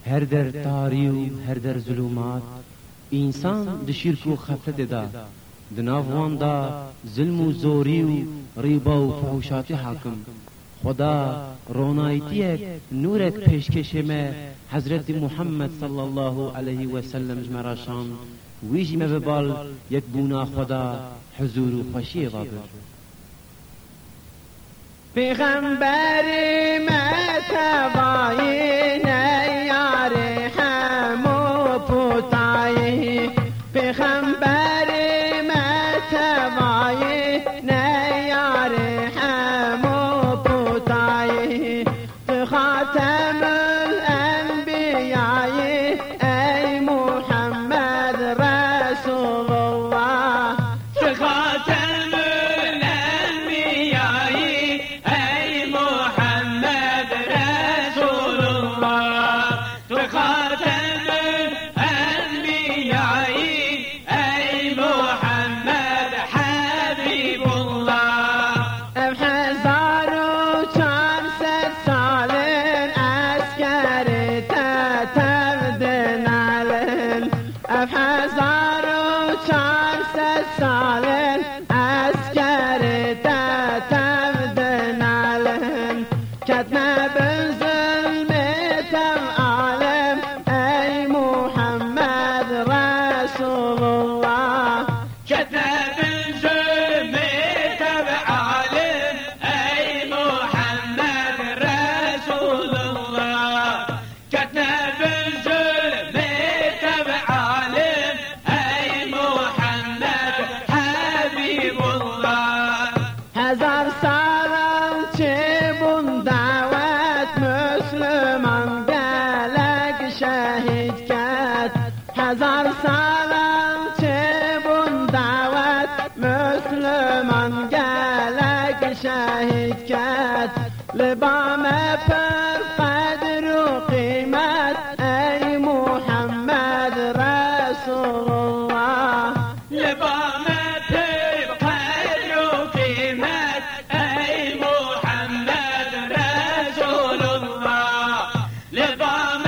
هر در تاری و هر در ظلمات انسان د شرک و خفت دا دناوان دا ظلم و زوری و ریبا و فحوشات حاکم. خدا رونایتی نورک پیشکش ما حضرت محمد صلی الله علیه و سلم جمراشان ویجی ما ببال یک بونا خدا حضور و خوشی وابر. پیغمبر متوایی نیار همو پوتایی پیغمبر متوایی نیار همو پوتایی خاتم الانبیاء ای محمد رسول الله خاتم الانبیاء ای محمد رسول الله خاتم الانبیاء ای محمد حبیب الله. هزار و چهارصد سال عسکر تتبد نعلن هزار و چهارصد سال عسکر تتبد نعلن کتنا بالظلم تم عالم ای محمد رسول الله كتب الظلم تبع عالم أي محمد رسول الله. كتب الظلم تبع عالم أي محمد حبيب الله. هزار سالم چه بون دعوت مسلمان گلک شهید کرد هزار سالم چه بون دعوت مسلمان گلک شهید کرد لبام پر قدر و قیمت ای محمد رسول الله لبام قدر وقيمة أي محمد رسول الله. لبام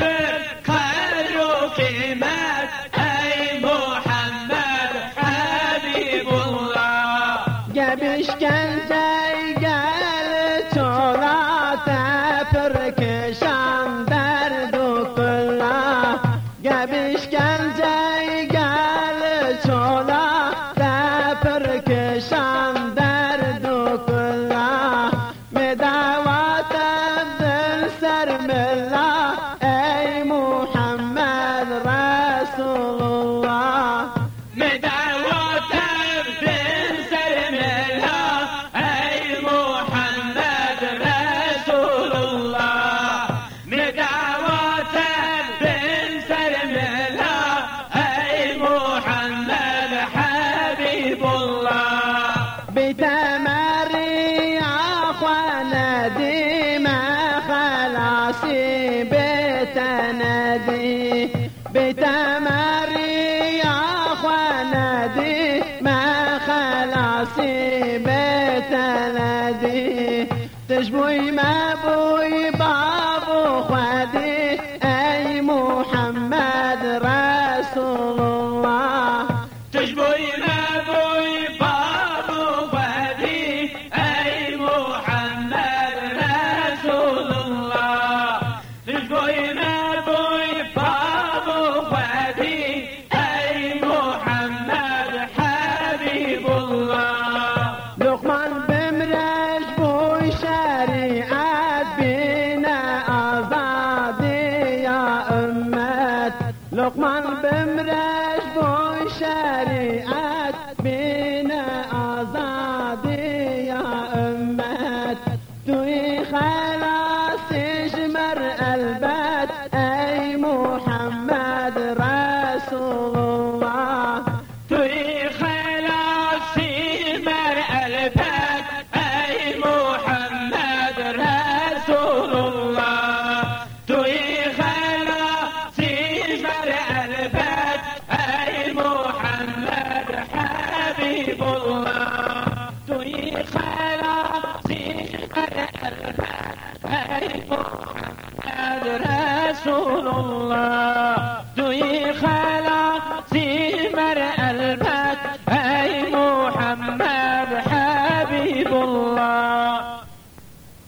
قدر وقيمة أي محمد حبيب الله. گبش گنجی گل چولات پرکشان درد و کلا گبش گنجی گل چولات پرکشان درد و کلا مدوات دل سر ملا ای محمد رسول الله مدعوات بن سلملا أي محمد رسول الله. مدعوات بن سلملا أي محمد حبيب الله. بتمري أخوانا ديما خلاصي بتنادي بتمري أخوانا ديما خلاصي بتنادي تشبوي ما بوي بابو خدي أي محمد رسول الله تشبوي نبوي بابو فدي أي محمد رسول الله. تشبوي نبوي بابو فدي أي محمد حبيب الله. لقمان بمرش بوي شريعت بنا آزادي يا أمت لقمان بمرش بوي شريعت بنا آزادي يا أمت توي خلاص اجمر البت أي محمد رسول الله توي خلاصي مرء الباب أي محمد رسول الله. توي خلاصي مرء الباب أي محمد رسول الله توی خلاصی مر البت ای محمد حبیب الله